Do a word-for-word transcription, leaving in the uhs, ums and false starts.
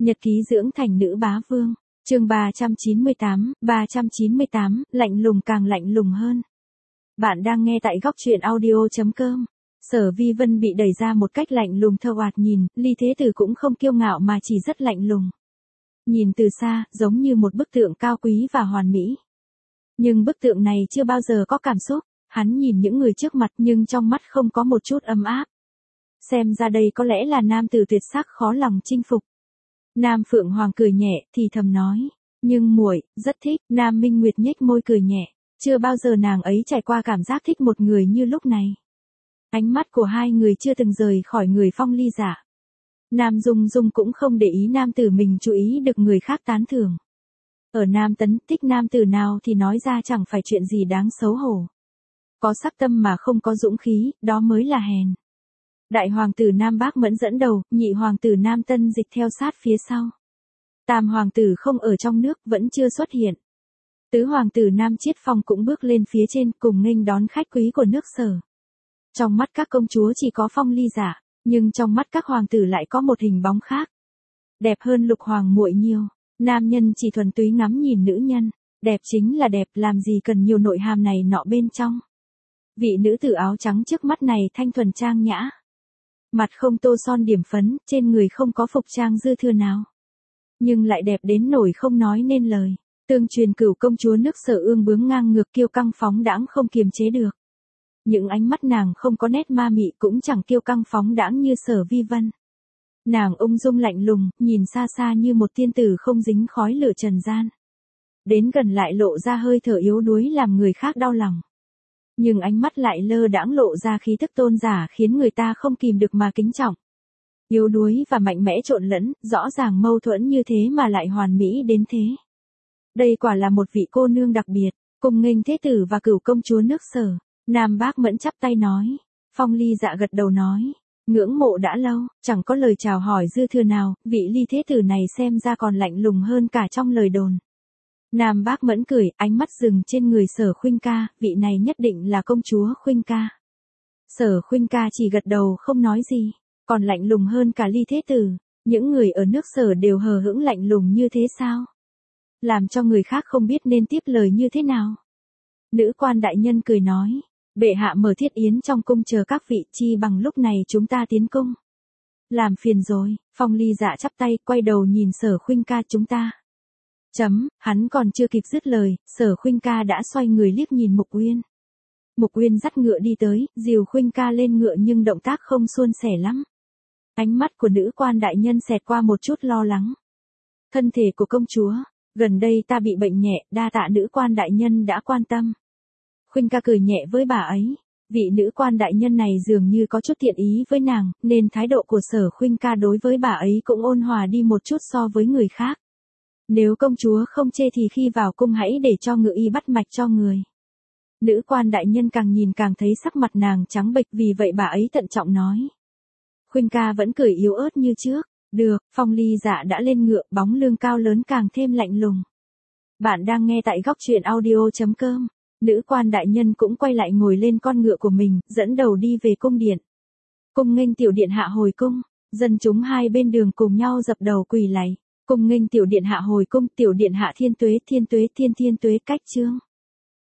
Nhật ký dưỡng thành nữ bá vương, chương ba trăm chín mươi tám, ba trăm chín mươi tám, lạnh lùng càng lạnh lùng hơn. Bạn đang nghe tại góc truyện audio chấm com. Sở Vi Vân bị đẩy ra một cách lạnh lùng thờ oạt nhìn, Ly Thế Tử cũng không kiêu ngạo mà chỉ rất lạnh lùng. Nhìn từ xa, giống như một bức tượng cao quý và hoàn mỹ. Nhưng bức tượng này chưa bao giờ có cảm xúc, hắn nhìn những người trước mặt nhưng trong mắt không có một chút ấm áp. Xem ra đây có lẽ là nam tử tuyệt sắc khó lòng chinh phục. Nam Phượng Hoàng cười nhẹ, thì thầm nói, nhưng muội rất thích. Nam Minh Nguyệt nhếch môi cười nhẹ, chưa bao giờ nàng ấy trải qua cảm giác thích một người như lúc này. Ánh mắt của hai người chưa từng rời khỏi người Phong Ly Dạ. Nam Dung Dung cũng không để ý nam tử mình chú ý được người khác tán thưởng. Ở Nam Tấn, thích nam tử nào thì nói ra chẳng phải chuyện gì đáng xấu hổ. Có sắc tâm mà không có dũng khí, đó mới là hèn. Đại hoàng tử Nam Bác Mẫn dẫn đầu, nhị hoàng tử Nam Tân Dịch theo sát phía sau. Tam hoàng tử không ở trong nước, vẫn chưa xuất hiện. Tứ hoàng tử Nam Chiết Phong cũng bước lên phía trên cùng nghênh đón khách quý của nước Sở. Trong mắt các công chúa chỉ có Phong Ly Dạ, nhưng trong mắt các hoàng tử lại có một hình bóng khác. Đẹp hơn Lục Hoàng muội nhiều. Nam nhân chỉ thuần túy ngắm nhìn nữ nhân, đẹp chính là đẹp, làm gì cần nhiều nội hàm này nọ bên trong. Vị nữ tử áo trắng trước mắt này thanh thuần trang nhã. Mặt không tô son điểm phấn, trên người không có phục trang dư thừa nào. Nhưng lại đẹp đến nổi không nói nên lời. Tương truyền cửu công chúa nước Sở ương bướng ngang ngược kiêu căng phóng đãng không kiềm chế được. Những ánh mắt nàng không có nét ma mị cũng chẳng kiêu căng phóng đãng như Sở Vi Vân. Nàng ung dung lạnh lùng, nhìn xa xa như một tiên tử không dính khói lửa trần gian. Đến gần lại lộ ra hơi thở yếu đuối làm người khác đau lòng. Nhưng ánh mắt lại lơ đãng lộ ra khí thức tôn giả khiến người ta không kìm được mà kính trọng. Yếu đuối và mạnh mẽ trộn lẫn, rõ ràng mâu thuẫn như thế mà lại hoàn mỹ đến thế. Đây quả là một vị cô nương đặc biệt, cùng nghênh thế tử và cửu công chúa nước Sở. Nam Bác Mẫn chắp tay nói. Phong Ly Dạ gật đầu nói. Ngưỡng mộ đã lâu, chẳng có lời chào hỏi dư thừa nào, vị Ly thế tử này xem ra còn lạnh lùng hơn cả trong lời đồn. Nam Bác Mẫn cười, ánh mắt dừng trên người Sở Khuynh ca, vị này nhất định là công chúa Khuynh ca. Sở Khuynh ca chỉ gật đầu không nói gì, còn lạnh lùng hơn cả Ly thế tử. Những người ở nước Sở đều hờ hững lạnh lùng như thế sao? Làm cho người khác không biết nên tiếp lời như thế nào. Nữ quan đại nhân cười nói, bệ hạ mở thiết yến trong cung chờ các vị, chi bằng lúc này chúng ta tiến cung. Làm phiền rồi. Phong Ly Dạ chắp tay, quay đầu nhìn Sở Khuynh ca. Chúng ta. Chấm, hắn còn chưa kịp dứt lời, Sở Khuynh ca đã xoay người liếc nhìn Mục Uyên. Mục Uyên dắt ngựa đi tới, dìu Khuynh ca lên ngựa nhưng động tác không suôn sẻ lắm. Ánh mắt của nữ quan đại nhân xẹt qua một chút lo lắng. Thân thể của công chúa, gần đây ta bị bệnh nhẹ, đa tạ nữ quan đại nhân đã quan tâm. Khuynh ca cười nhẹ với bà ấy. Vị nữ quan đại nhân này dường như có chút thiện ý với nàng, nên thái độ của Sở Khuynh ca đối với bà ấy cũng ôn hòa đi một chút so với người khác. Nếu công chúa không chê thì khi vào cung hãy để cho ngự y bắt mạch cho người. Nữ quan đại nhân càng nhìn càng thấy sắc mặt nàng trắng bệch, vì vậy bà ấy thận trọng nói. Khuynh ca vẫn cười yếu ớt như trước. Được. Phong Ly Dạ đã lên ngựa, bóng lưng cao lớn càng thêm lạnh lùng. Bạn đang nghe tại góc truyện audio chấm com. Nữ quan đại nhân cũng quay lại ngồi lên con ngựa của mình, dẫn đầu đi về cung điện. Cung nghênh tiểu điện hạ hồi cung, dân chúng hai bên đường cùng nhau dập đầu quỳ lạy. Cung nghênh tiểu điện hạ hồi cung, tiểu điện hạ thiên tuế thiên tuế thiên thiên tuế cách chương.